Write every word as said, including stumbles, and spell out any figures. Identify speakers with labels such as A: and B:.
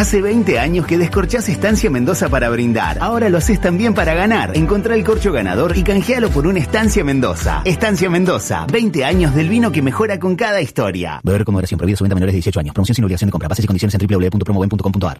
A: Hace veinte años que descorchás Estancia Mendoza para brindar. Ahora lo haces también para ganar. Encontrá el corcho ganador y canjealo por una Estancia Mendoza. Estancia Mendoza, veinte años del vino que mejora con cada historia. Beber con moderación, prohibido su venta a menores de dieciocho años. Promoción sin obligación de compra. Bases y condiciones en doble u doble u doble u punto promoven punto com punto a r.